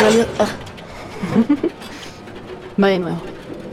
realidad... Va de nuevo.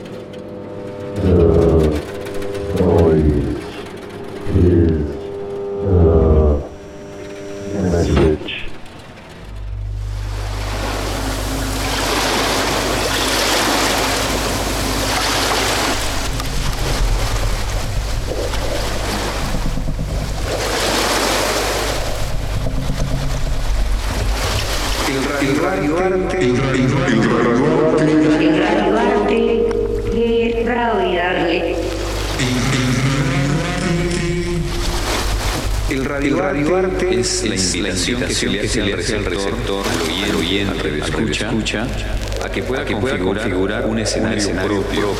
El radioarte es la invitación que se le hace al receptor, al oyente, al escucha, a que pueda configurar un escenario propio.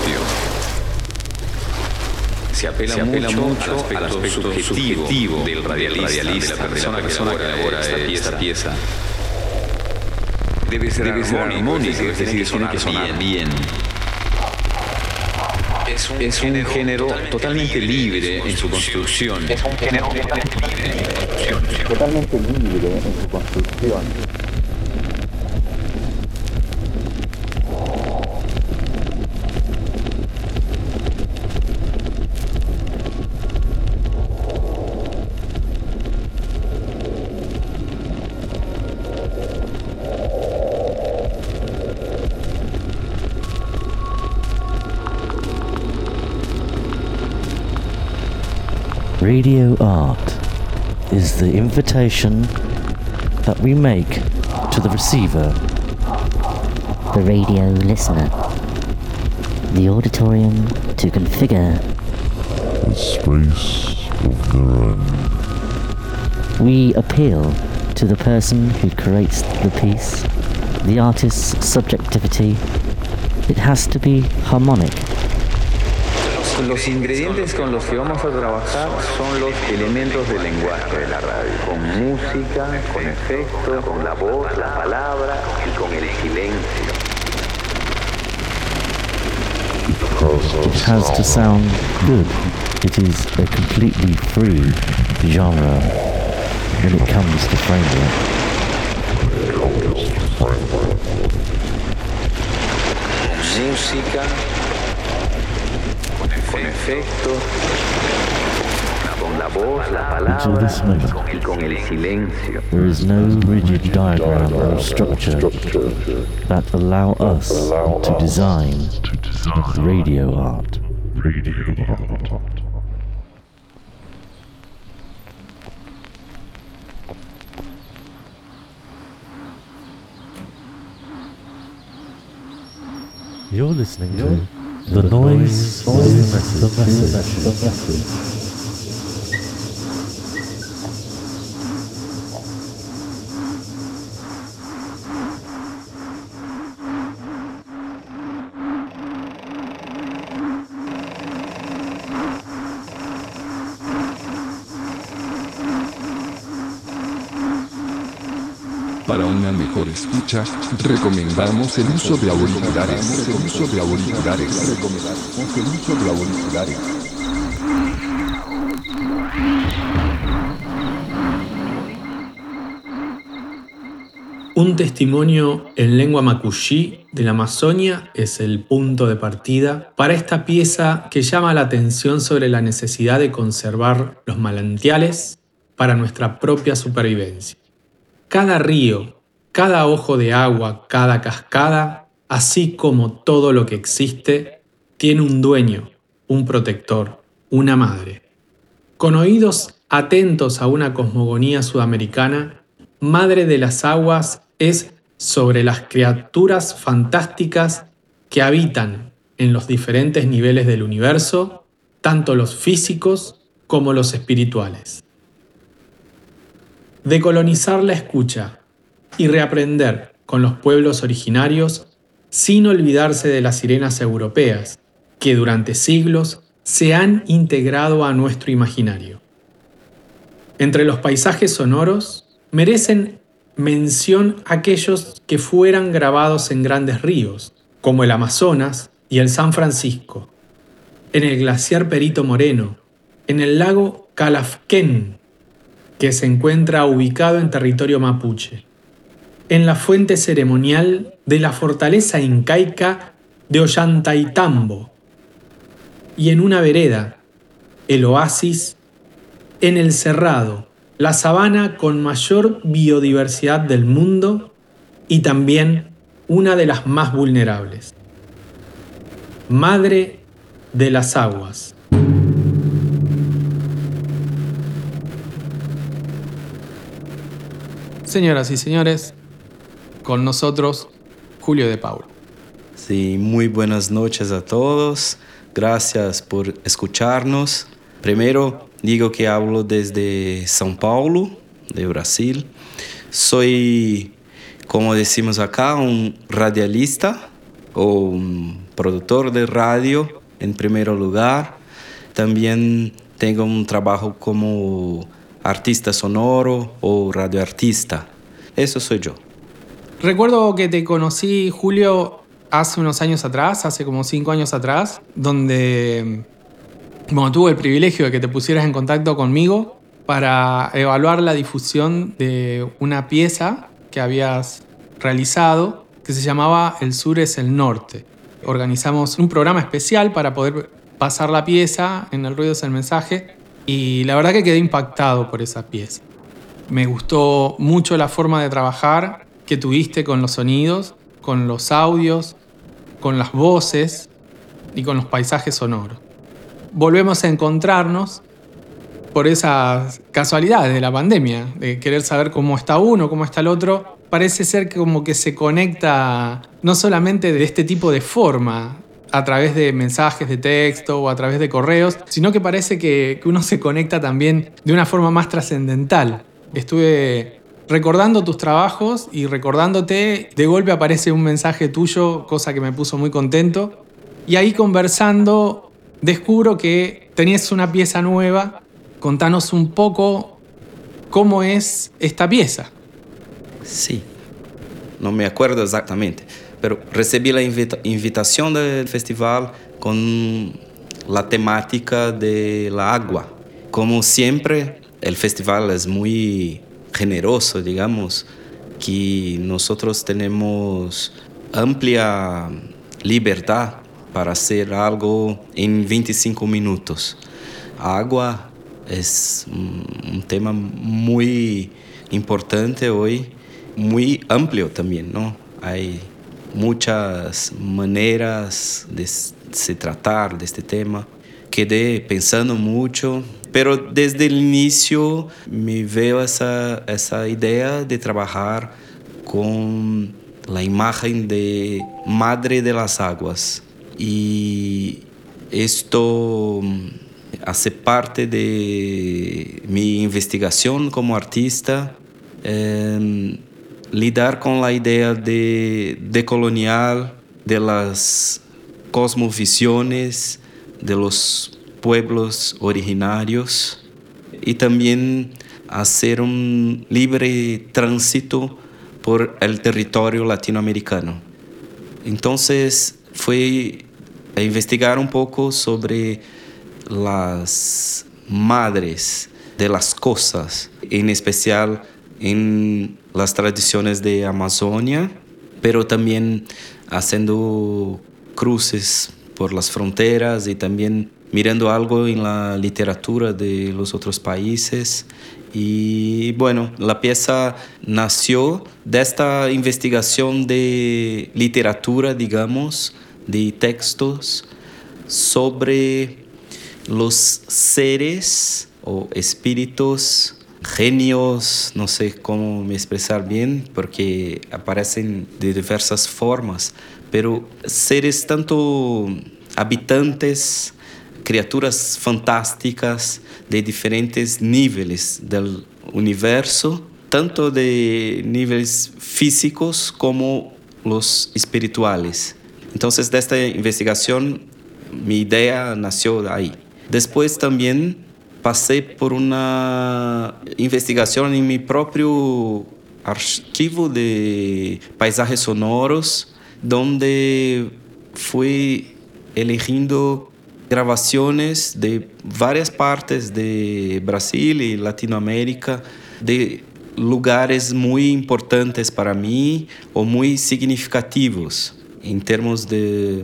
Se apela mucho al aspecto subjetivo del radialista, de la persona que elabora esta pieza. Debe ser armónico, es decir, tiene que sonar bien. Es un género totalmente libre en su construcción. Totalmente libre en su construcción. Radio art is the invitation that we make to the receiver, the radio listener, the auditorium to configure a space of their own. We appeal to the person who creates the piece, the artist's subjectivity. It has to be harmonic. Los ingredientes con los que vamos a trabajar son los elementos del lenguaje de la radio, con música, con efecto, con la voz, la palabra y con el silencio. It has to sound good. It is a completely free genre when it comes to framework. Música, con efecto, con la voz, la palabra y con el silencio. There is no rigid diagram or structure that allow us to design radio art. You're listening to The Noise is the Message. Para una mejor escucha, recomendamos el uso de auriculares. Un testimonio en lengua macullí de la Amazonia es el punto de partida para esta pieza que llama la atención sobre la necesidad de conservar los manantiales para nuestra propia supervivencia. Cada río, cada ojo de agua, cada cascada, así como todo lo que existe, tiene un dueño, un protector, una madre. Con oídos atentos a una cosmogonía sudamericana, Madre de las Aguas es sobre las criaturas fantásticas que habitan en los diferentes niveles del universo, tanto los físicos como los espirituales. Decolonizar la escucha y reaprender con los pueblos originarios sin olvidarse de las sirenas europeas que durante siglos se han integrado a nuestro imaginario. Entre los paisajes sonoros merecen mención aquellos que fueran grabados en grandes ríos, como el Amazonas y el San Francisco, en el glaciar Perito Moreno, en el lago Calafquén, que se encuentra ubicado en territorio mapuche, en la fuente ceremonial de la fortaleza incaica de Ollantaytambo y en una vereda, el oasis, en el cerrado, la sabana con mayor biodiversidad del mundo y también una de las más vulnerables. Madre de las aguas. Señoras y señores, con nosotros Julio de Paulo. Sí, muy buenas noches a todos. Gracias por escucharnos. Primero, digo que hablo desde São Paulo, de Brasil. Soy, como decimos acá, un radialista o un productor de radio en primer lugar. También tengo un trabajo como artista sonoro o radioartista. Eso soy yo. Recuerdo que te conocí, Julio, hace unos años atrás, hace como 5 años atrás, donde tuve el privilegio de que te pusieras en contacto conmigo para evaluar la difusión de una pieza que habías realizado que se llamaba El Sur es el Norte. Organizamos un programa especial para poder pasar la pieza en El Ruido es el Mensaje y la verdad que quedé impactado por esa pieza. Me gustó mucho la forma de trabajar que tuviste con los sonidos, con los audios, con las voces y con los paisajes sonoros. Volvemos a encontrarnos por esas casualidades de la pandemia, de querer saber cómo está uno, cómo está el otro. Parece ser que como que se conecta no solamente de este tipo de forma, a través de mensajes de texto o a través de correos, sino que parece que uno se conecta también de una forma más trascendental. Estuve recordando tus trabajos y recordándote, de golpe aparece un mensaje tuyo, cosa que me puso muy contento. Y ahí conversando, descubro que tenías una pieza nueva. Contanos un poco cómo es esta pieza. Sí, no me acuerdo exactamente, pero recibí la invitación del festival con la temática de la agua. Como siempre, el festival es muy generoso, digamos, que nosotros tenemos amplia libertad para hacer algo en 25 minutos. Agua es un tema muy importante hoy, muy amplio también, ¿no? Hay muchas maneras de se tratar de este tema. Quedé pensando mucho, pero desde el inicio me veo esa idea de trabajar con la imagen de Madre de las Aguas. Y esto hace parte de mi investigación como artista, lidar con la idea de decolonial, de las cosmovisiones de los pueblos originarios y también hacer un libre tránsito por el territorio latinoamericano. Entonces fue a investigar un poco sobre las madres de las cosas, en especial en las tradiciones de Amazonia, pero también haciendo cruces por las fronteras y también mirando algo en la literatura de los otros países. Y bueno, la pieza nació de esta investigación de literatura, digamos, de textos sobre los seres o espíritus, genios, no sé cómo me expresar bien, porque aparecen de diversas formas, pero seres tanto habitantes, criaturas fantásticas de diferentes niveles del universo, tanto de niveles físicos como los espirituales. Entonces, de esta investigación, mi idea nació de ahí. Después también pasé por una investigación en mi propio archivo de paisajes sonoros, donde fui eligiendo grabaciones de varias partes de Brasil y Latinoamérica, de lugares muy importantes para mí o muy significativos en términos de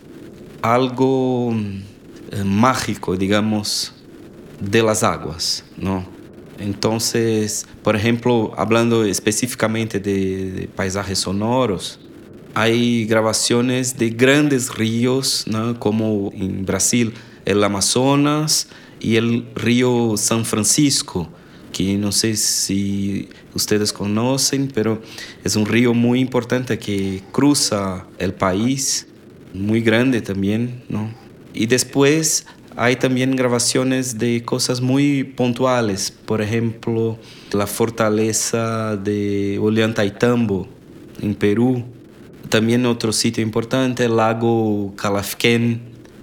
algo mágico, digamos, de las aguas, ¿no? Entonces, por ejemplo, hablando específicamente de paisajes sonoros, hay grabaciones de grandes ríos, ¿no? Como en Brasil, el Amazonas y el río San Francisco, que no sé si ustedes conocen, pero es un río muy importante que cruza el país, muy grande también, ¿no? Y después hay también grabaciones de cosas muy puntuales, por ejemplo, la fortaleza de Ollantaytambo, en Perú. También otro sitio importante, el lago Calafquén,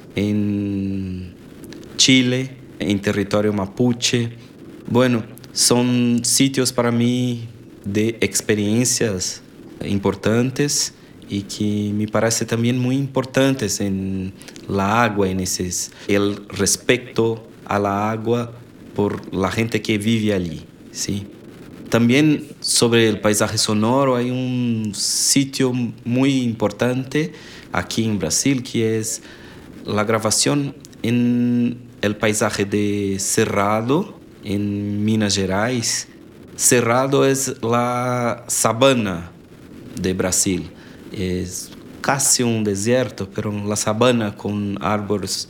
en Chile, en territorio mapuche. Bueno, son sitios para mí de experiencias importantes y que me parece también muy importantes en la agua, el respeto a la agua por la gente que vive allí, ¿sí? También sobre el paisaje sonoro hay un sitio muy importante aquí en Brasil que es la grabación en el paisaje de Cerrado, en Minas Gerais. Cerrado es la sabana de Brasil. Es casi un desierto, pero la sabana con árboles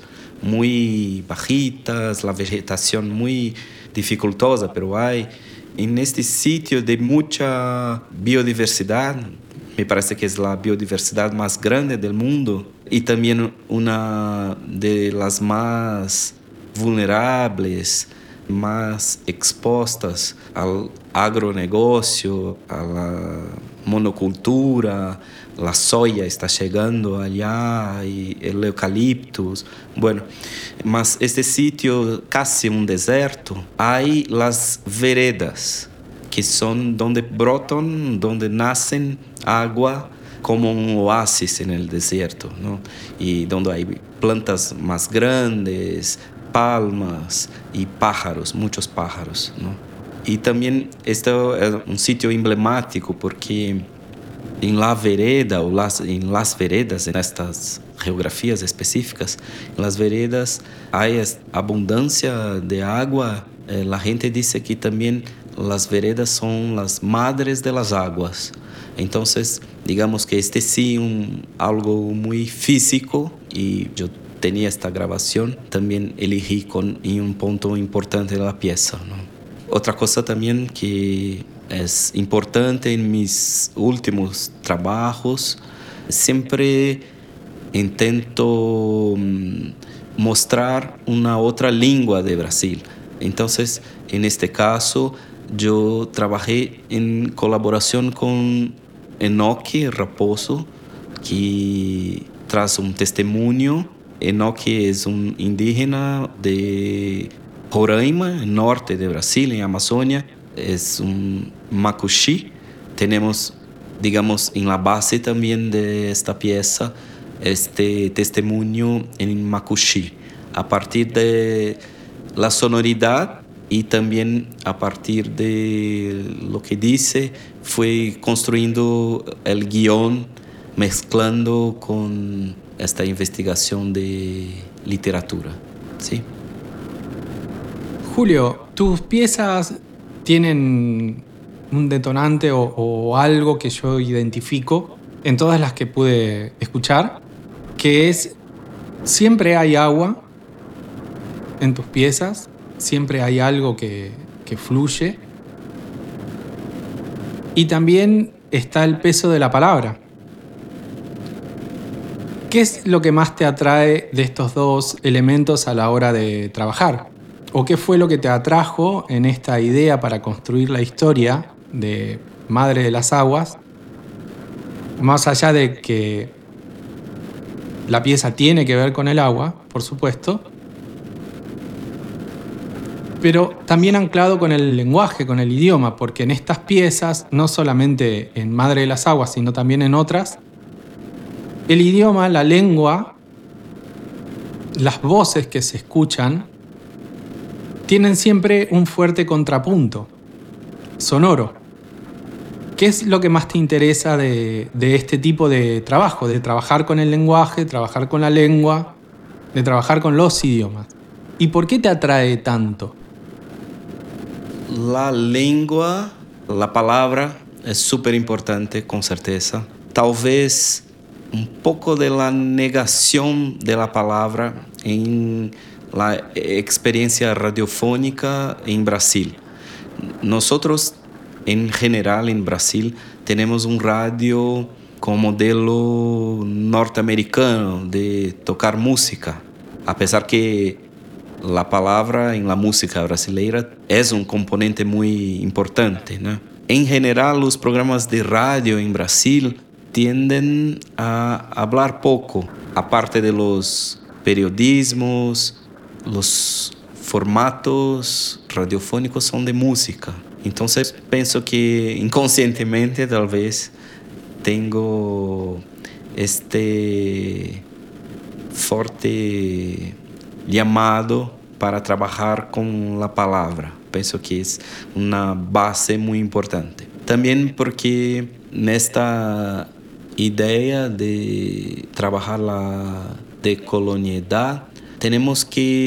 muy bajitas, la vegetación muy dificultosa, pero hay en este sitio de mucha biodiversidad. Me parece que es la biodiversidad más grande del mundo y también una de las más vulnerables, más expuestas al agronegocio, a la monocultura. La soya está llegando allá y el eucaliptus. Bueno, mas este sitio casi un desierto. Hay las veredas, que son donde brotan, donde nacen agua como un oasis en el desierto, ¿no? Y donde hay plantas más grandes, palmas y pájaros, muchos pájaros, ¿no? Y también esto es un sitio emblemático porque en la vereda en las veredas, en estas geografías específicas, en las veredas hay abundancia de agua. La gente dice que también las veredas son las madres de las aguas. Entonces, digamos que sí algo muy físico y yo tenía esta grabación, también elegí en un punto importante de la pieza, ¿no? Otra cosa también que es importante en mis últimos trabajos, siempre intento mostrar una otra lengua de Brasil. Entonces, en este caso, yo trabajé en colaboración con Enoque Raposo, que trae un testimonio. Enoque es un indígena de Roraima, norte de Brasil, en Amazonia. Es un macuxí. Tenemos, digamos, en la base también de esta pieza, este testimonio en macuxí, a partir de la sonoridad y también a partir de lo que dice, fue construyendo el guión, mezclando con esta investigación de literatura, ¿sí? Julio, tus piezas tienen un detonante o algo que yo identifico en todas las que pude escuchar, que es siempre hay agua en tus piezas, siempre hay algo que fluye y también está el peso de la palabra. ¿Qué es lo que más te atrae de estos dos elementos a la hora de trabajar? ¿O qué fue lo que te atrajo en esta idea para construir la historia de Madre de las Aguas? Más allá de que la pieza tiene que ver con el agua, por supuesto, pero también anclado con el lenguaje, con el idioma, porque en estas piezas, no solamente en Madre de las Aguas, sino también en otras, el idioma, la lengua, las voces que se escuchan, tienen siempre un fuerte contrapunto. sonoro. ¿Qué es lo que más te interesa de este tipo de trabajo? De trabajar con el lenguaje, trabajar con la lengua, de trabajar con los idiomas. ¿Y por qué te atrae tanto? La lengua, la palabra es súper importante, con certeza. Tal vez un poco de la negación de la palabra en la experiencia radiofónica en Brasil. Nosotros, en general, en Brasil, tenemos un radio con modelo norteamericano de tocar música, a pesar que la palabra en la música brasileira es un componente muy importante, ¿no? En general, los programas de radio en Brasil tienden a hablar poco, aparte de los periodismos, los formatos radiofónicos son de música. Entonces pienso que inconscientemente tal vez tengo este fuerte llamado para trabajar con la palabra. Pienso que es una base muy importante. También porque en esta idea de trabajar la decolonialidad tenemos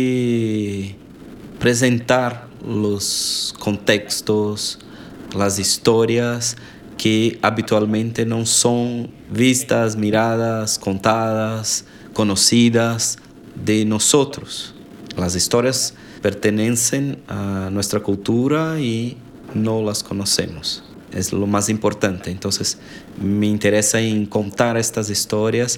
que presentar los contextos, las historias que habitualmente no son vistas, miradas, contadas, conocidas de nosotros. Las historias pertenecen a nuestra cultura y no las conocemos. Es lo más importante. Entonces, me interesa en contar estas historias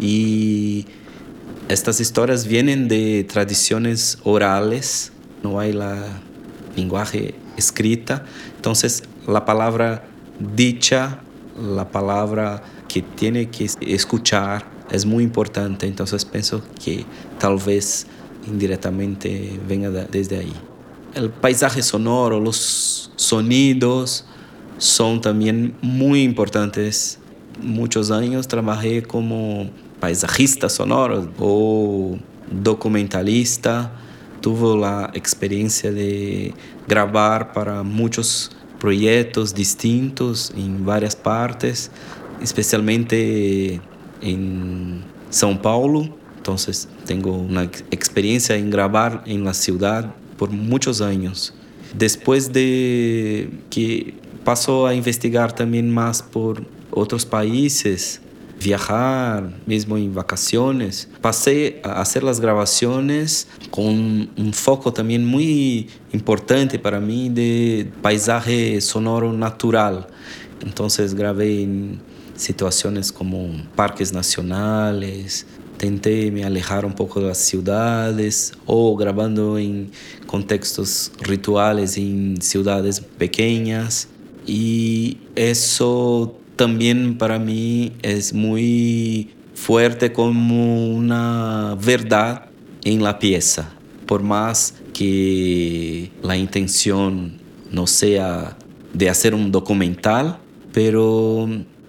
y estas historias vienen de tradiciones orales, no hay la lenguaje escrita. Entonces, la palabra dicha, la palabra que tiene que escuchar es muy importante. Entonces, pienso que tal vez indirectamente venga desde ahí. El paisaje sonoro, los sonidos son también muy importantes. Muchos años trabajé como paisajista sonoro o documentalista. Tuve la experiencia de grabar para muchos proyectos distintos en varias partes, especialmente en São Paulo. Entonces tengo una experiencia en grabar en la ciudad por muchos años. Después de que paso a investigar también más por otros países, viajar, mismo en vacaciones, pasé a hacer las grabaciones con un foco también muy importante para mí de paisaje sonoro natural. Entonces grabé en situaciones como parques nacionales, intenté me alejar un poco de las ciudades o grabando en contextos rituales en ciudades pequeñas. Y eso también para mí es muy fuerte como una verdad en la pieza. Por más que la intención no sea de hacer un documental, pero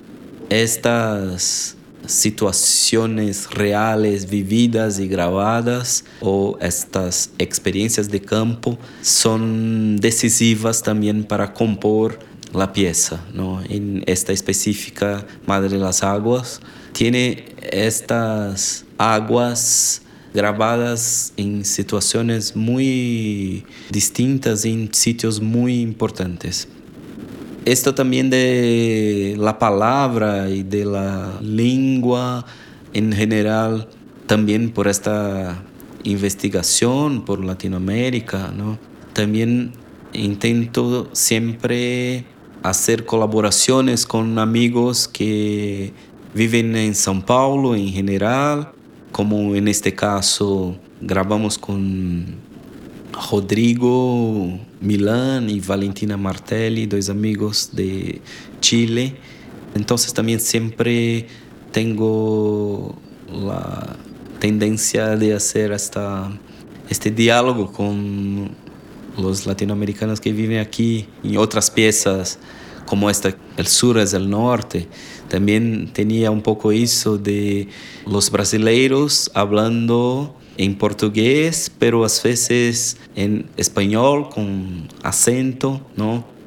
estas situaciones reales, vividas y grabadas, o estas experiencias de campo son decisivas también para compor la pieza, ¿no? En esta específica Madre de las Aguas tiene estas aguas grabadas en situaciones muy distintas, en sitios muy importantes. Esto también de la palabra y de la lengua en general, también por esta investigación por Latinoamérica, ¿no? También intento siempre hacer colaboraciones con amigos que viven en São Paulo en general, como en este caso grabamos con Rodrigo Milán y Valentina Martelli, dos amigos de Chile. Entonces también siempre tengo la tendencia de hacer este diálogo con los latinoamericanos que viven aquí y otras piezas como esta, El Sur es el Norte. También tenía un poco eso de los brasileiros hablando en portugués, pero a veces en español con acento, ¿no?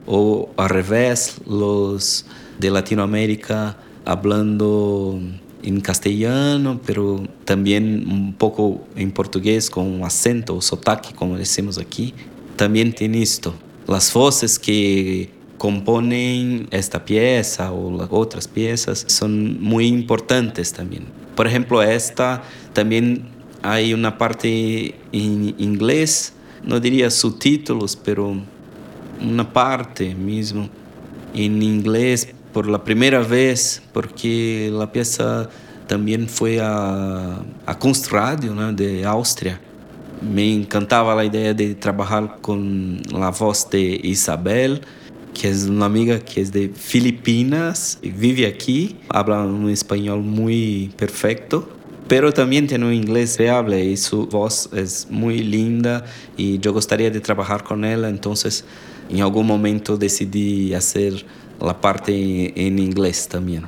o al revés, los de Latinoamérica hablando en castellano, pero también un poco en portugués con un acento o sotaque, como decimos aquí. También tiene esto. Las voces que componen esta pieza o las otras piezas son muy importantes también. Por ejemplo, esta también hay una parte en inglés, no diría subtítulos, pero una parte mismo en inglés por la primera vez, porque la pieza también fue a Kunstradio, ¿no?, de Austria. Me encantaba la idea de trabajar con la voz de Isabel, que es una amiga que es de Filipinas, vive aquí, habla un español muy perfecto, pero también tiene un inglés reable y su voz es muy linda y yo gustaría de trabajar con ella. Entonces en algún momento decidí hacer la parte en inglés también.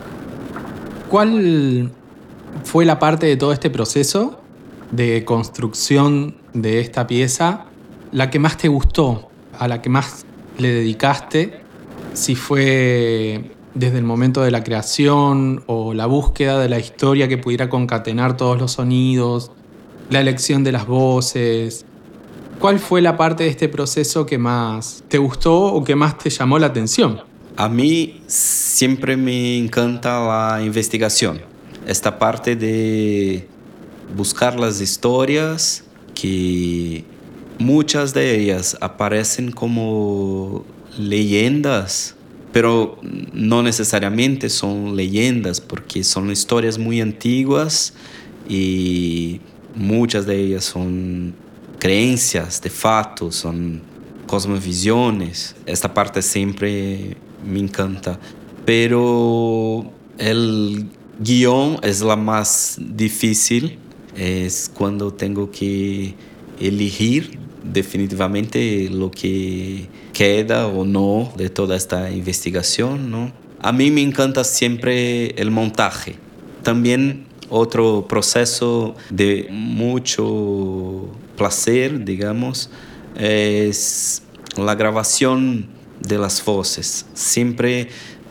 ¿Cuál fue la parte de todo este proceso de construcción de esta pieza la que más te gustó, a la que más le dedicaste? Si fue desde el momento de la creación o la búsqueda de la historia que pudiera concatenar todos los sonidos, la elección de las voces. ¿Cuál fue la parte de este proceso que más te gustó o que más te llamó la atención? A mí siempre me encanta la investigación. Esta parte de buscar las historias, que muchas de ellas aparecen como leyendas, pero no necesariamente son leyendas, porque son historias muy antiguas y muchas de ellas son creencias de fatos, son cosmovisiones. Esta parte siempre me encanta, pero el guión es la más difícil. Es cuando tengo que elegir definitivamente lo que queda o no de toda esta investigación, ¿no? A mí me encanta siempre el montaje. También otro proceso de mucho placer, digamos, es la grabación de las voces. Siempre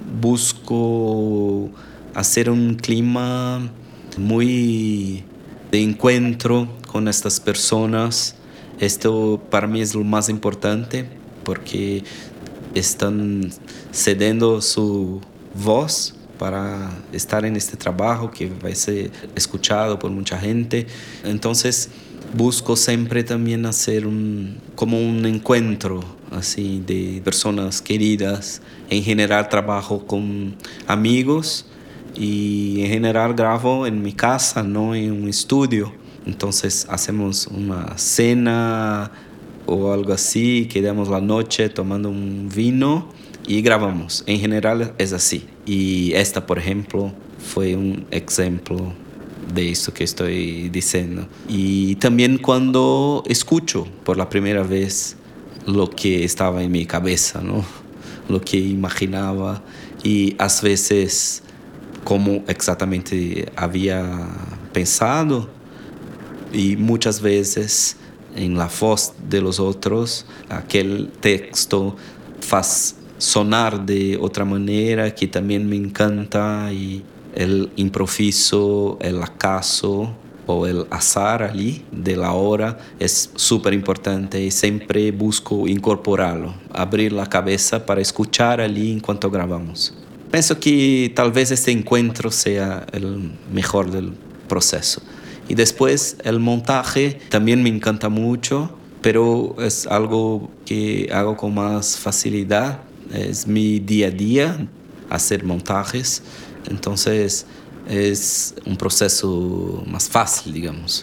busco hacer un clima muy de encuentro con estas personas. Esto para mí es lo más importante porque están cediendo su voz para estar en este trabajo que va a ser escuchado por mucha gente. Entonces busco siempre también hacer como un encuentro así de personas queridas. En general trabajo con amigos y en general grabo en mi casa, no en un estudio. Entonces hacemos una cena o algo así, quedamos la noche tomando un vino y grabamos. En general es así. Y esta, por ejemplo, fue un ejemplo de esto que estoy diciendo. Y también cuando escucho por la primera vez lo que estaba en mi cabeza, ¿no?, lo que imaginaba, y a veces como exactamente había pensado, y muchas veces en la voz de los otros aquel texto hace sonar de otra manera que también me encanta, y el improviso, el acaso o el azar allí de la hora es súper importante y siempre busco incorporarlo, abrir la cabeza para escuchar allí en cuanto grabamos. Pienso que tal vez este encuentro sea el mejor del proceso. Y después el montaje también me encanta mucho, pero es algo que hago con más facilidad. Es mi día a día hacer montajes. Entonces es un proceso más fácil, digamos.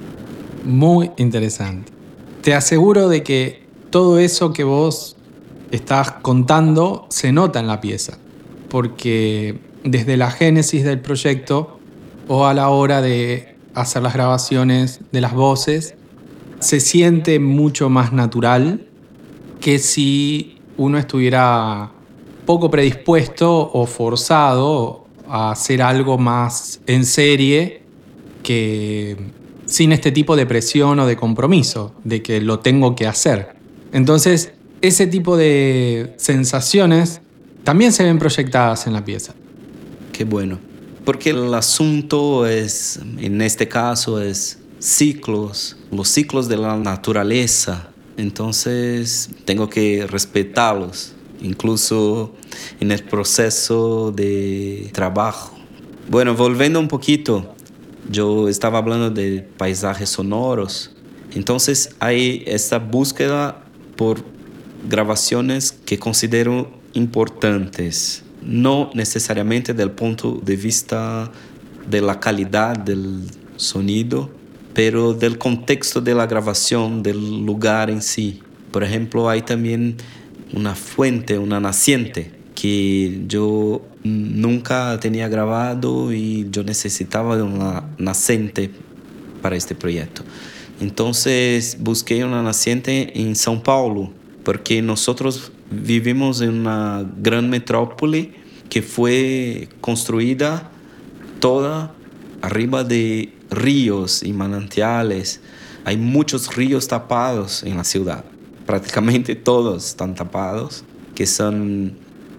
Muy interesante. Te aseguro de que todo eso que vos estás contando se nota en la pieza, porque desde la génesis del proyecto o a la hora de hacer las grabaciones de las voces, se siente mucho más natural que si uno estuviera poco predispuesto o forzado a hacer algo más en serie, que sin este tipo de presión o de compromiso, de que lo tengo que hacer. Entonces, ese tipo de sensaciones también se ven proyectadas en la pieza. Qué bueno. Porque el asunto es, en este caso, es ciclos, los ciclos de la naturaleza. Entonces tengo que respetarlos, incluso en el proceso de trabajo. Bueno, volviendo un poquito, yo estaba hablando de paisajes sonoros. Entonces hay esta búsqueda por grabaciones que considero importantes, no necesariamente del punto de vista de la calidad del sonido, pero del contexto de la grabación, del lugar en sí. Por ejemplo, hay también una fuente, una naciente, que yo nunca tenía grabado y yo necesitaba de una naciente para este proyecto. Entonces busqué una naciente en São Paulo, porque nosotros vivimos en una gran metrópoli que fue construida toda arriba de ríos y manantiales. Hay muchos ríos tapados en la ciudad, prácticamente todos están tapados, que son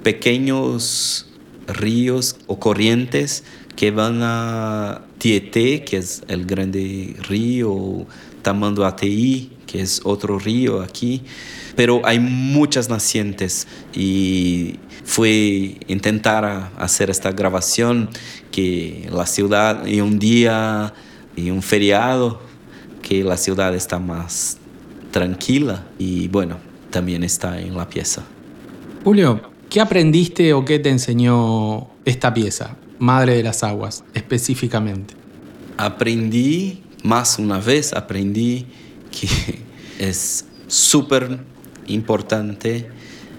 pequeños ríos o corrientes que van a Tietê, que es el grande río, Tamanduateí, que es otro río aquí, pero hay muchas nacientes y fue intentar hacer esta grabación que la ciudad y un día y un feriado que la ciudad está más tranquila y bueno, también está en la pieza. Julio, ¿qué aprendiste o qué te enseñó esta pieza, Madre de las Aguas, específicamente? Aprendí, más una vez aprendí que es súper importante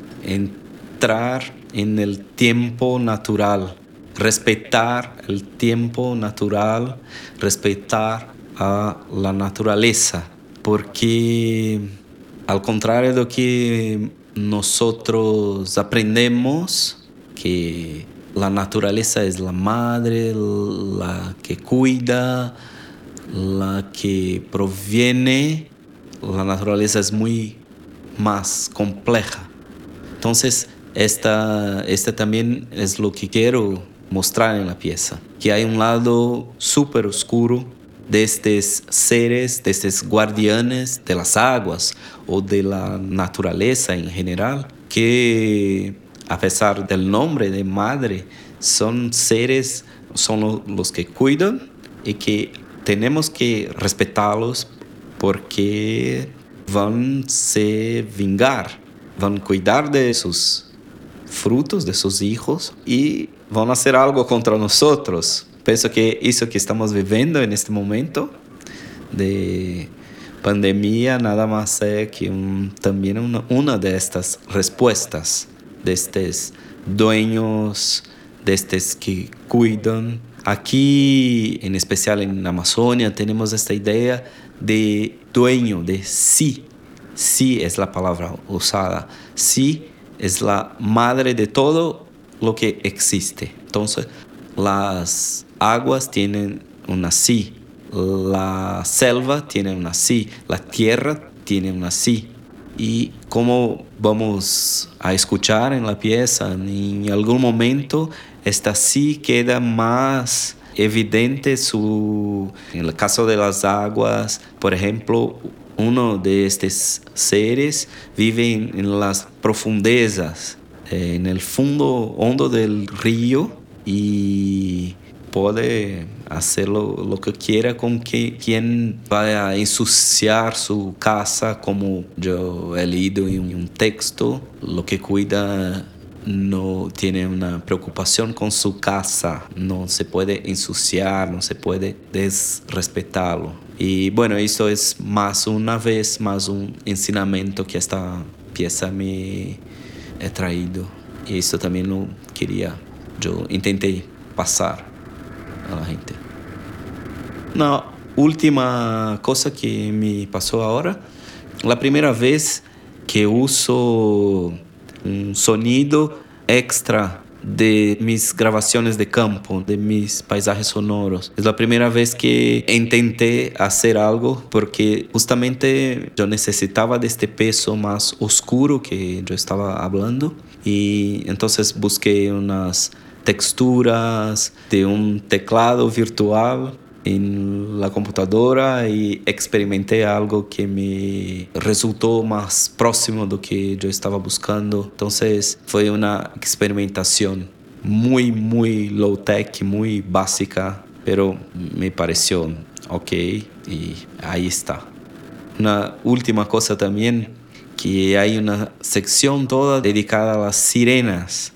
entrar en el tiempo natural, respetar el tiempo natural, respetar a la naturaleza, porque al contrario de lo que nosotros aprendemos, que la naturaleza es la madre, la que cuida, la que proviene, la naturaleza es muy más compleja. Entonces, esta también es lo que quiero mostrar en la pieza, que hay un lado súper oscuro de estos seres, de estos guardianes de las aguas o de la naturaleza en general, que a pesar del nombre de madre, son seres, son los que cuidan y que tenemos que respetarlos porque van a se vengar, van a cuidar de sus frutos, de sus hijos y van a hacer algo contra nosotros. Pienso que eso que estamos viviendo en este momento de pandemia nada más es que también una de estas respuestas de estos dueños, de estos que cuidan. Aquí, en especial en Amazonia, tenemos esta idea de dueño, de sí. Sí es la palabra usada. Sí es la madre de todo lo que existe. Entonces, las aguas tienen una sí. La selva tiene una sí. La tierra tiene una sí. Y como vamos a escuchar en la pieza, en algún momento esta sí queda más evidente en el caso de las aguas. Por ejemplo, uno de estos seres vive en las profundezas, en el fondo hondo del río y puede hacer lo que quiera con quien vaya a ensuciar su casa, como yo he leído en un texto. Lo que cuida no tiene una preocupación con su casa, no se puede ensuciar, no se puede desrespetarlo. Y bueno, esto es más una vez más un ensinamiento que esta pieza me ha traído. Y esto también lo yo intenté pasar a la gente. Una última cosa que me pasó ahora, la primera vez que uso un sonido extra de mis grabaciones de campo, de mis paisajes sonoros. Es la primera vez que intenté hacer algo porque justamente yo necesitaba de este peso más oscuro que yo estaba hablando, y entonces busqué unas texturas de un teclado virtual en la computadora y experimenté algo que me resultó más próximo de lo que yo estaba buscando. Entonces fue una experimentación muy low tech, muy básica, pero me pareció ok, y ahí está. Una última cosa también, que hay una sección toda dedicada a las sirenas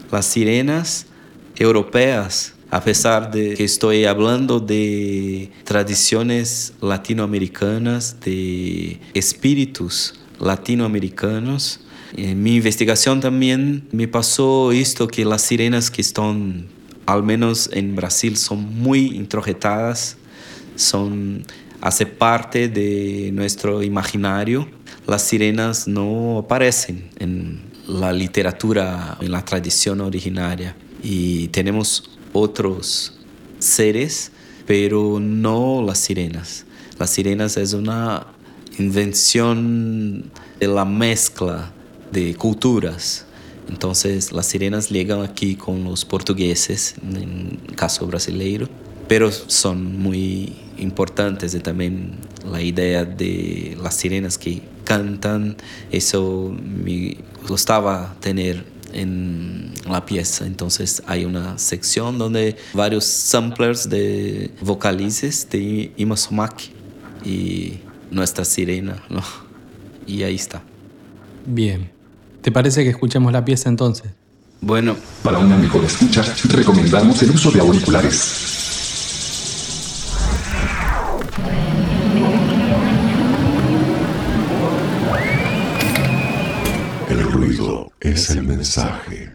europeas. A pesar de que estoy hablando de tradiciones latinoamericanas, de espíritus latinoamericanos, en mi investigación también me pasó esto, que las sirenas que están, al menos en Brasil, son muy introjetadas, hace parte de nuestro imaginario. Las sirenas no aparecen en la literatura, en la tradición originaria, y tenemos otros seres, pero no las sirenas. Las sirenas es una invención de la mezcla de culturas. Entonces las sirenas llegan aquí con los portugueses, en el caso brasileiro, pero son muy importantes. Y también la idea de las sirenas que cantan, eso me gustaba tener en la pieza. Entonces hay una sección donde varios samplers de vocalices de Ima Sumac y nuestra sirena, ¿no? Y ahí está. Bien. ¿Te parece que escuchemos la pieza entonces? Bueno. Para una mejor escucha, recomendamos el uso de auriculares. El ruido es el mensaje.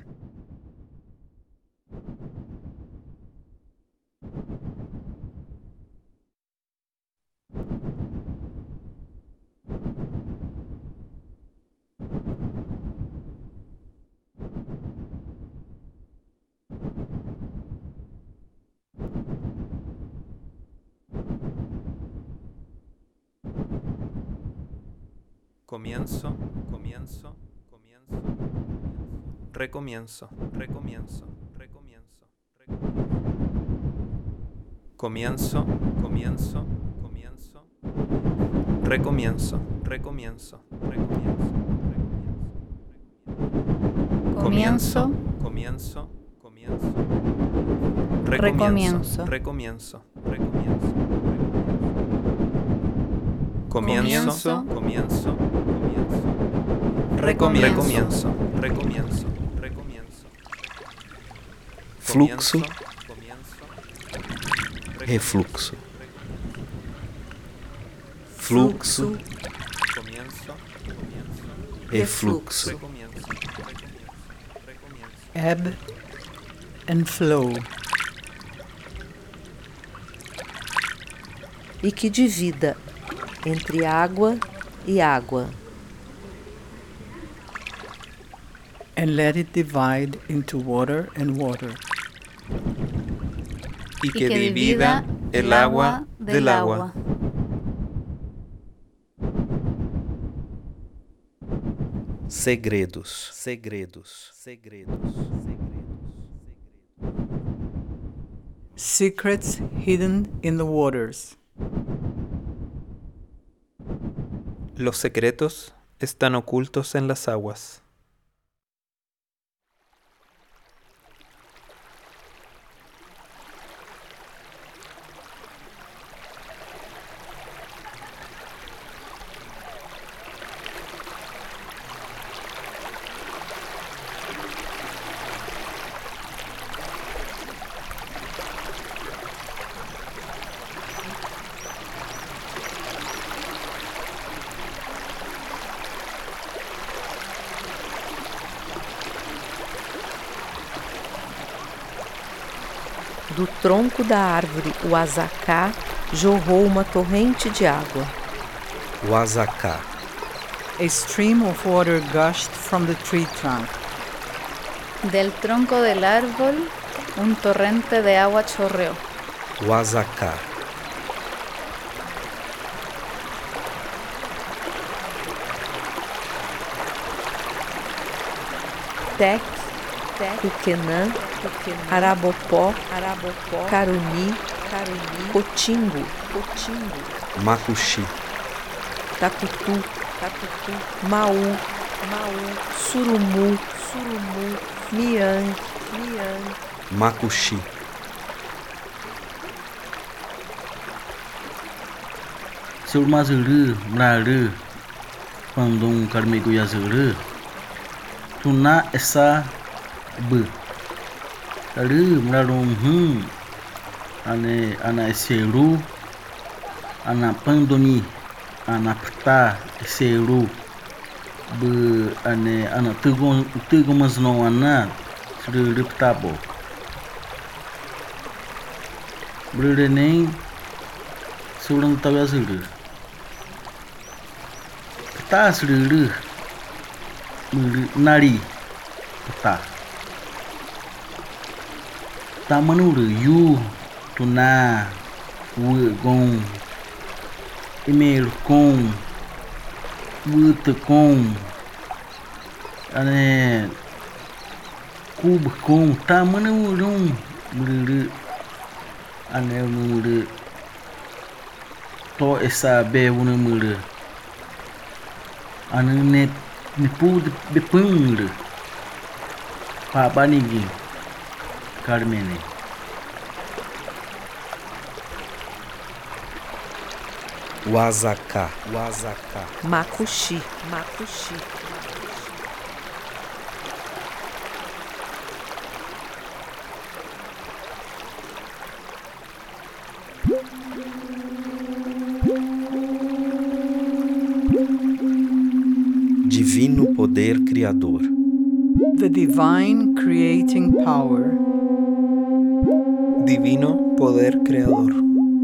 Comienzo. Recomienzo. Comienzo. Recomienzo. Fluxo, refluxo. Fluxo, refluxo. Ebb and flow. E que divida entre água e água. And let it divide into water and water. Y que divida el agua del agua. Segredos. Secrets hidden in the waters. Los secretos están ocultos en las aguas. Do tronco da árvore Uazacá jorrou uma torrente de água. Uazacá. A stream of water gushed from the tree trunk. Del tronco del árbol, un torrente de agua chorreó. Oaxaca. Tec, Tuquenã, Arabopó, Caruni, Cotingo, Macuxi. Tacutu, Maú, Surumu, Miang, Macuxi. Surmazuru, Mraru, Pandum Karmiguyazuru, Tuna essa B. Taru, Mrarum, Ana Esseru, Ana Pandoni, Ana Pta, Esseru, B. Ana Tugumas não Ana, Suriptabo. Brurenem, Surang Tawazuru. Pta Suru, Nari, Pta. Tamanuru, Yu, Tuna, Gon, Emer com, Wuta com, Cuba com, Tamanuru, Anel To essa beba número Anne Nipu de Pumre Pabanigi Carmene Oaxaca. Macuxi. Divino poder criador. The divine creating power. Divino poder creador.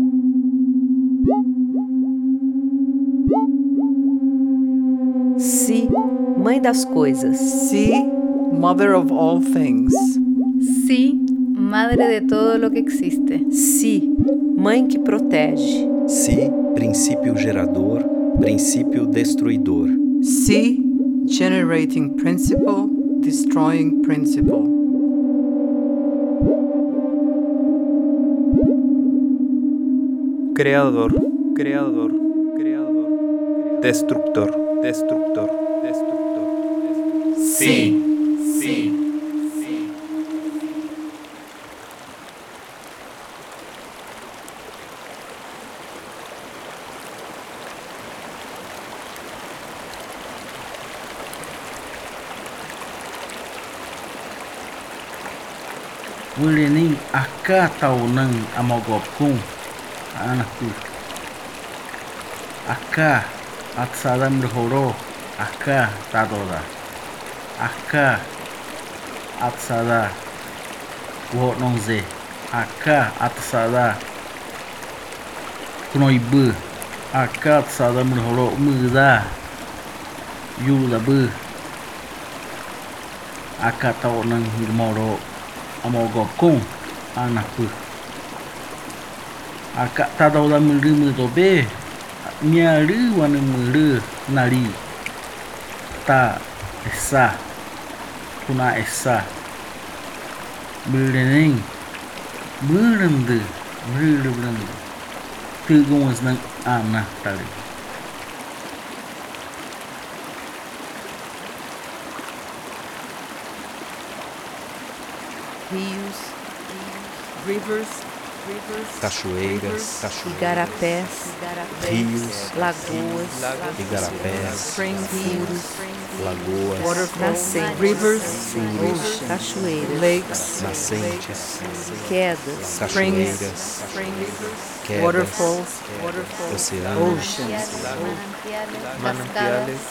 Si, mãe das coisas. Si, mother of all things. Si, madre de todo lo que existe. Si, mãe que protege. Si, princípio gerador, princípio destruidor. Si, generating principle, destroying principle. Creador. Destructor. Sí. Wulening aka taunang amogopkung anakku. Aka atsalam dhoro aka tadoda. Aka atsada wo nongze. Aka atsada knoibu. Aka atsada dhoro muda. Yula bu. Aka taunang hilmoro amogopkung anakku. Aka tadoda mulu tobe. Miaru wana mulu nari. Ta essa. Tuna essa. Bereneng. Berende. Tugumas nang anak tali. Rios, rivers, Cachoeiras, igarapés, rios, lagoas, igarapés, rios, lagoas, nascentes, rivers, oceans, cachoeiras, lakes, nascentes, quedas, cachoeiras, quedas, waterfalls, oceanos, oceans, Manantiales,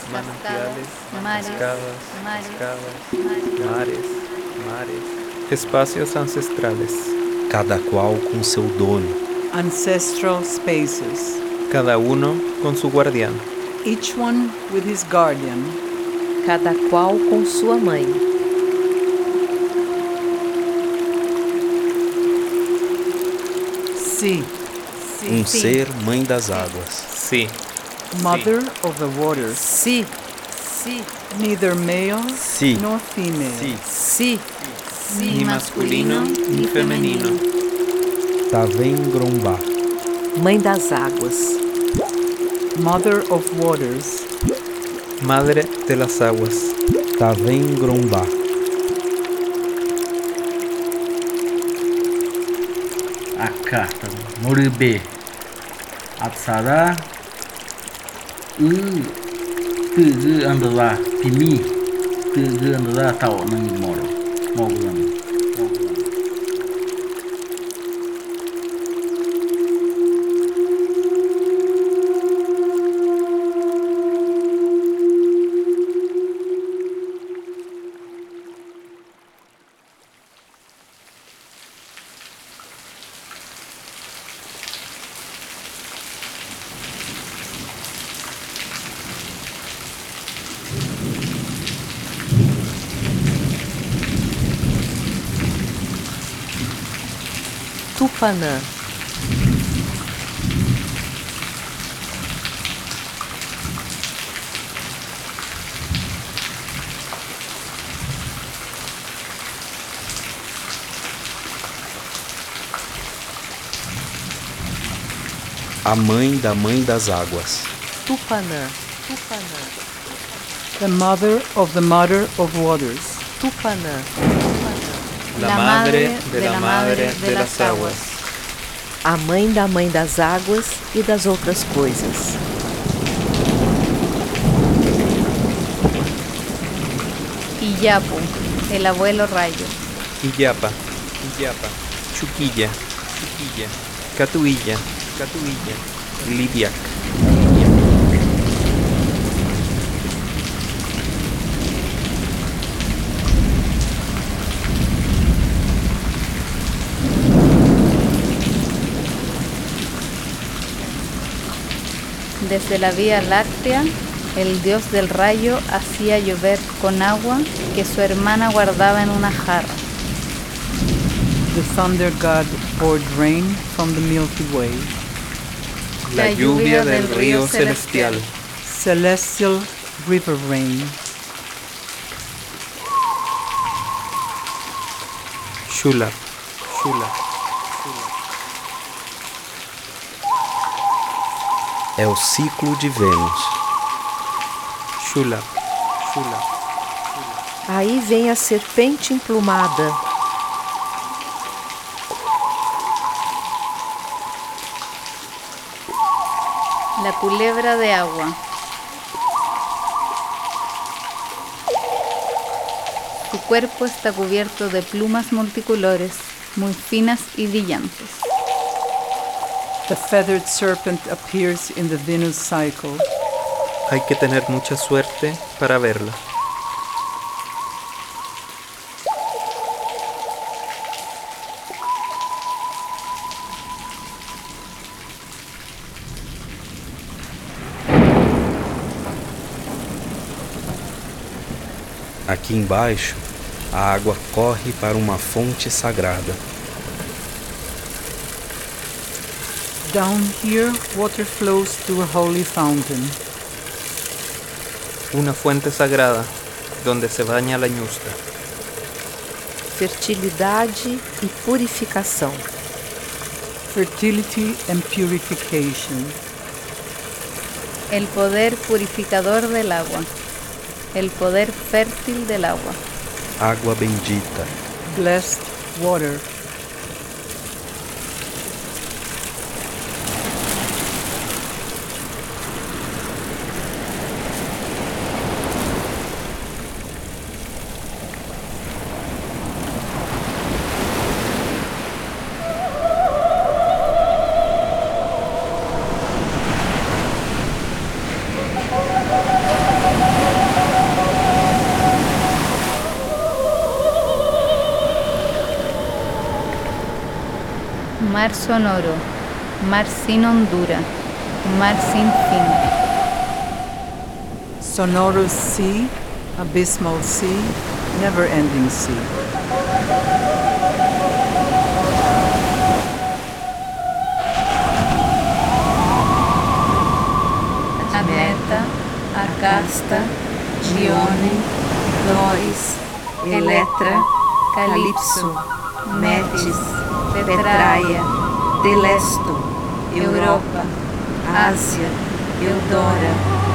mares, espacios ancestrales. cada qual com seu dono. ancestral spaces, Cada uno con su guardián. each one with his guardian, cada qual com sua mãe. Sea. Ser, mãe das águas. Sí. Mother of the waters. Sí. Neither male Sí. nor female. Sí. Ni masculino ni femenino. Tavem Grombá. Mãe das águas. Mother of waters. Madre de las aguas. Tavem Grombá. Acá, Moribe. Atsara. Tugu andala. Pimi. Tugu andala tau nang moro. Mogulan. Tupanã. A mãe da mãe das águas. Tupanã. The mother of waters. Tupanã. La madre de la madre de las aguas. A mãe das águas e das outras coisas. Iyapu, el abuelo rayo. Iyapa. Chuquilla. Catuilla. Libiac. Desde la Vía Láctea, el dios del rayo hacía llover con agua que su hermana guardaba en una jarra. The thunder god poured rain from the Milky Way. La lluvia del río celestial. Celestial river rain. Shula. É o ciclo de Vênus. Shula. Aí vem a serpente emplumada. La culebra de agua. Su cuerpo está cubierto de plumas multicolores, muy finas y brillantes. The feathered serpent appears in the Venus cycle. Hay que tener mucha suerte para verla. Aqui embaixo, a água corre para uma fonte sagrada. Down here, water flows to a holy fountain. Una fuente sagrada, donde se baña la ñusta. Fertilidade e purificação. Fertility and purification. El poder purificador del agua. El poder fértil del agua. Água bendita. Blessed water. Mar sonoro, mar sin hondura, mar sin fin. Sonorous sea, abysmal sea, never-ending sea. Casta, Dione, Doris, Eletra, Calypso, Metis, Petraia, Telesto, Europa, Ásia, Eudora.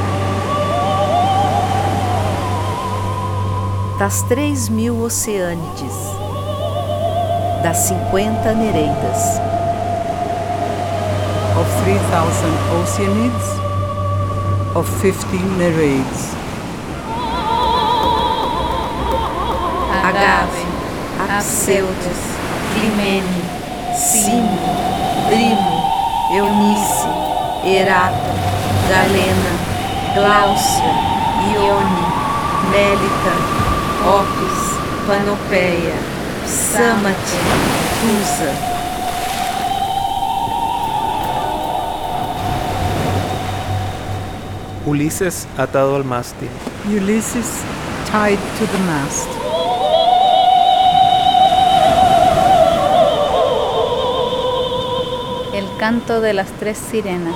Das 3.000 Oceânides, das 50 Nereidas, of 3,000 Oceanids, of 50 Nereids, Agave, Apseudes, Climene, Simo, Drimo, Eunice, Erato, Galena, Gláucia, Ione, Mélita, Opis, Panopeia, Psâmate, Tusa. Ulises atado al mástil. Ulysses tied to the mast. El canto de las tres sirenas.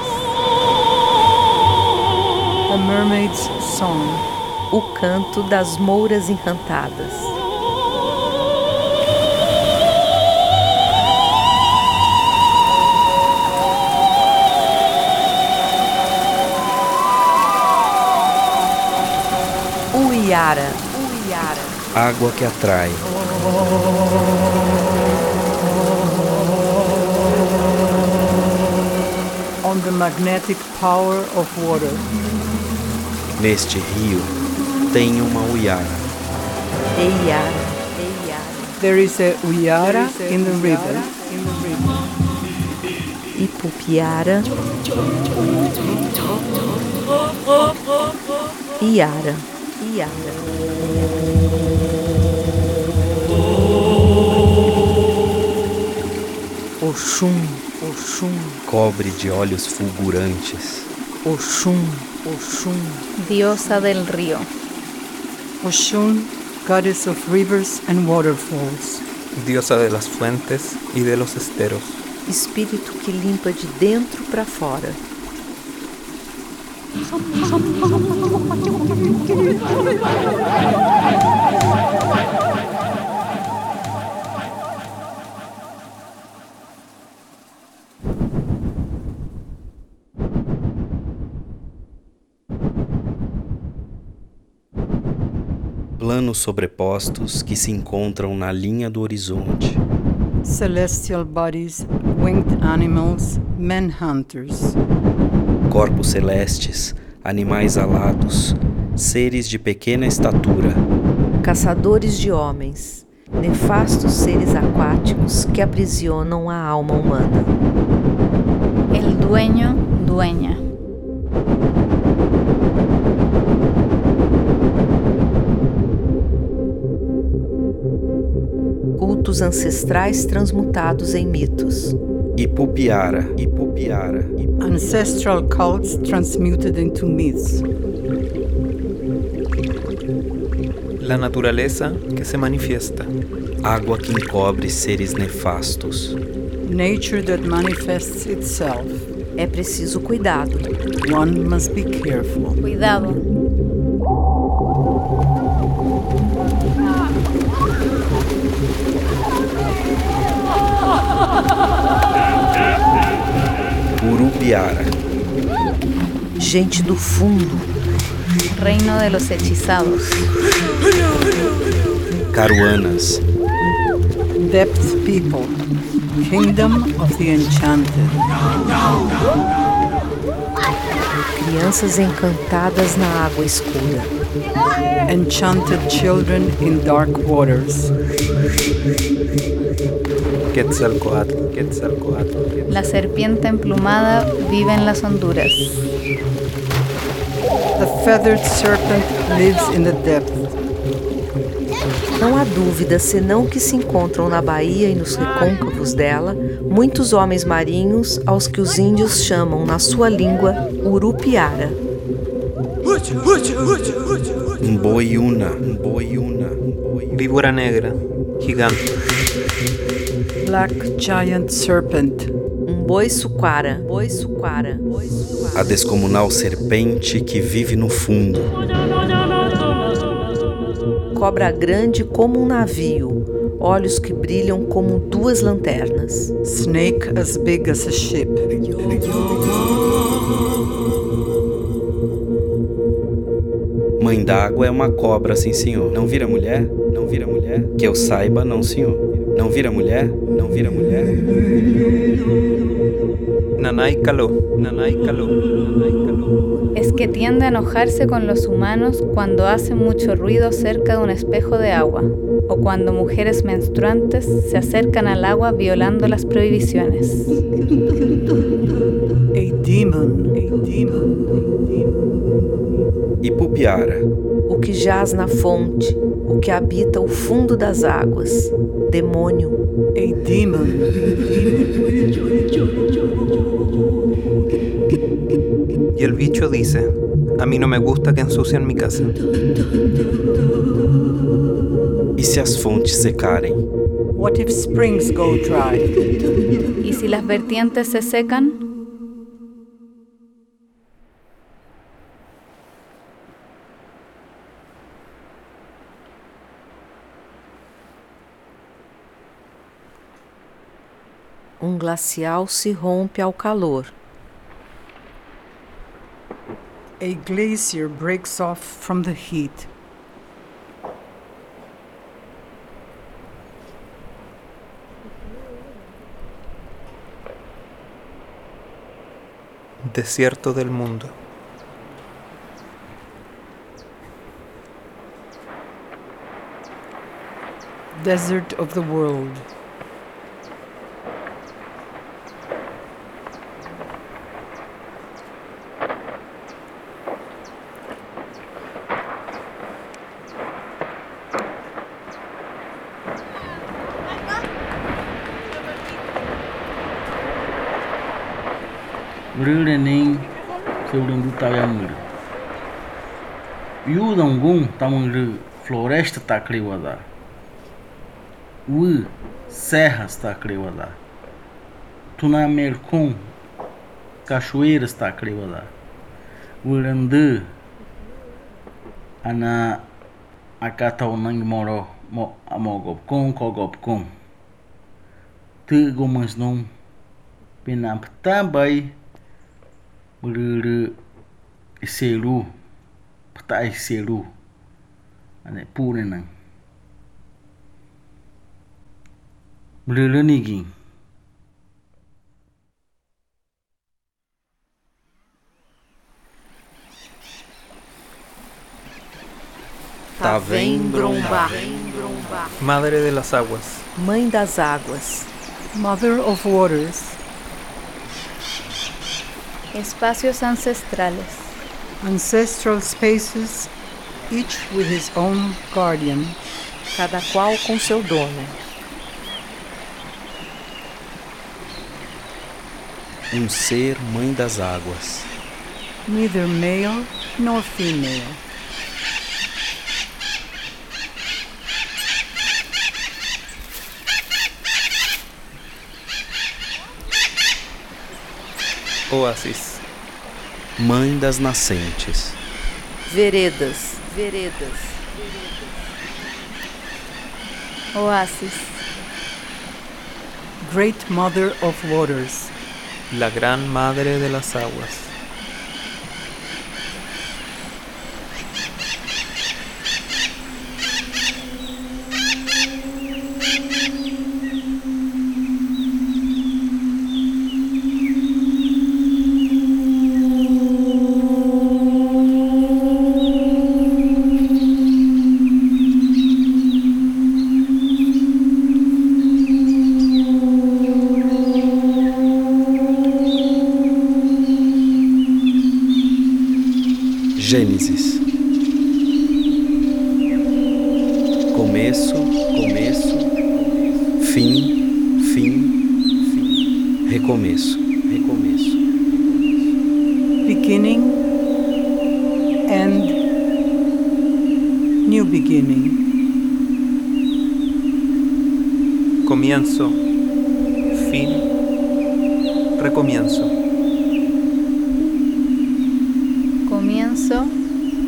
The mermaid's song. O canto das mouras encantadas. Uiara. Água que atrai. On the magnetic power of water. Neste rio tem uma uiara. Eiara. There is a uiara in the river. Ipupiara. Iara. Oxum. Cobre de olhos fulgurantes. Oxum. Diosa del río. Oshun, goddess of rivers and waterfalls. Diosa de las fuentes y de los esteros. Espírito que limpa de dentro para fora. Planos sobrepostos que se encontram na linha do horizonte. Celestial bodies, winged animals, manhunters. Corpos celestes, animais alados, seres de pequena estatura. Caçadores de homens, nefastos seres aquáticos que aprisionam a alma humana. El dueño, dueña. Cultos ancestrais transmutados em mitos. Ipupiara. Ancestral cults transmuted into myths. La naturaleza que se manifiesta. Água que encobre seres nefastos. Nature that manifests itself. É preciso cuidado. One must be careful. Cuidado. Urupiara. Gente do fundo. Reino de los hechizados. Caruanas. Depth people. Kingdom of the enchanted. Crianças encantadas na água escura. Enchanted children in dark waters. Quetzalcoatl. La serpiente emplumada vive en las honduras. The feathered serpent lives in the depth. Não há dúvida senão que se encontram na baía e nos recôncavos dela muitos homens marinhos aos que os índios chamam na sua língua Urupiara. Mboiuna. Víbora negra, gigante. Black giant serpent, boi suquara, a descomunal serpente que vive no fundo. Cobra grande como um navio, olhos que brilham como 2 lanternas. Snake as big as a ship. Mãe d'água é uma cobra, sim senhor. Não vira mulher? Não vira mulher? Que eu saiba, não senhor. Não vira mulher? Não vira mulher? Nanay caló, nanay caló, nanay caló. Es que tiende a enojarse con los humanos cuando hacen mucho ruido cerca de un espejo de agua, o cuando mujeres menstruantes se acercan al agua violando las prohibiciones. A demon. Ipupiara, O que jaz na fonte, o que habita o fundo das águas. Demônio. A demon. Y el bicho dice, a mí no me gusta que ensucien mi casa. e se as fontes secarem? What if springs go dry? ¿Y si las vertientes se secan? Glacial se rompe ao calor. A glacier breaks off from the heat. Desierto del mundo. Desert of the world. Rürening sebelum dutayangır. Yudangum tamangır floresta takrivada. Serras takrivada. Tunamelkum cachoeiras takrivada. Urandu ana akataunang moro amogopkum kogopkum. Tugumasnum pinamp tambay seru patai seru ane purenang nigi Tavém Bromba, Madre de las aguas. Mãe das águas. Mother of waters. Espacios ancestrales. Ancestral spaces, each with his own guardian. Cada qual com seu dono. Ser mãe das águas. Neither male nor female. Oásis. Mãe das nascentes. Veredas. Oasis. Great Mother of Waters. La gran madre de las aguas. Gênesis. Começo, fim, recomeço. Beginning and new beginning. Comienzo, fin recomienzo. Comienzo,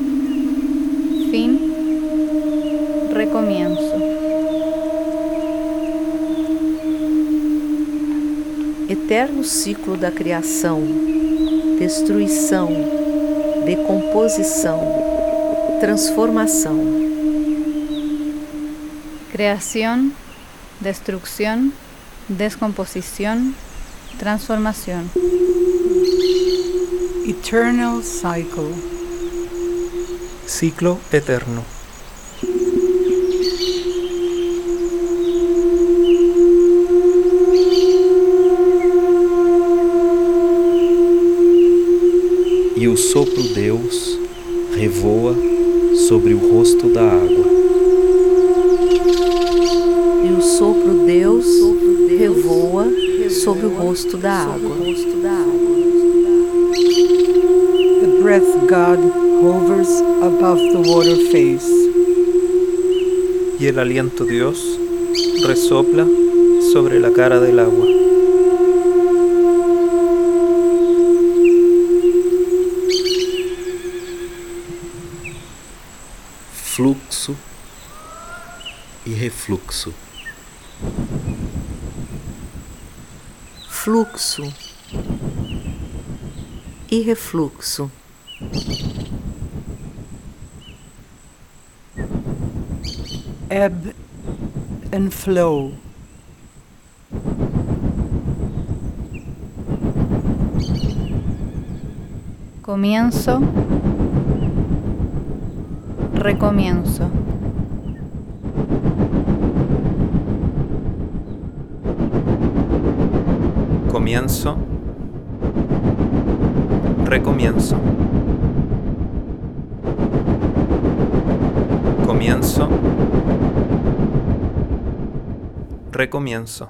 fin, recomienzo. Eterno ciclo da criação, destruição, decomposição, transformação. Creación, destrucción, descomposición, transformación. Eternal cycle. Ciclo eterno. E o sopro Deus revoa sobre o rosto da água. E o sopro Deus revoa sobre o rosto da água. The breath God hovers above the water face. Y el aliento Dios resopla sobre la cara del agua. Fluxo e refluxo. Fluxo e refluxo. Ebb and flow. Comienzo, recomienzo. Comienzo, recomienzo. Comienzo, recomienzo.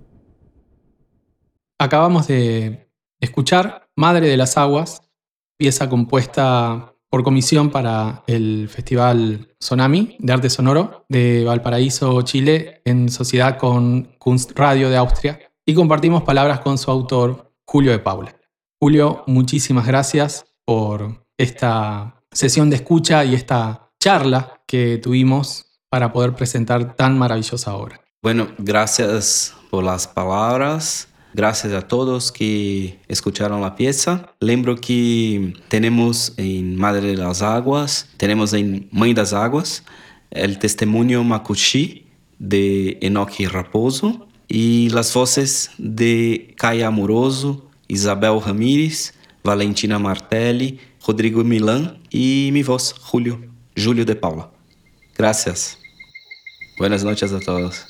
Acabamos de escuchar Madre de las Aguas, pieza compuesta por comisión para el Festival Sonami de Arte Sonoro de Valparaíso, Chile, en sociedad con Kunstradio de Austria, y compartimos palabras con su autor, Julio de Paula. Julio, muchísimas gracias por esta sesión de escucha y esta charla que tuvimos para poder presentar tan maravillosa obra. Bueno, gracias por las palabras. Gracias a todos que escucharon la pieza. Lembro que tenemos en Madre de las Aguas, tenemos en Mãe das Águas, el testimonio Macuxí de Enoque Raposo y las voces de Caia Amoroso, Isabel Ramírez, Valentina Martelli, Rodrigo Milán y mi voz, Julio de Paula. Gracias. Buenas noches a todos.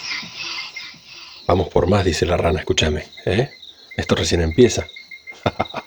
Vamos por más, dice la rana, escúchame, ¿eh? Esto recién empieza.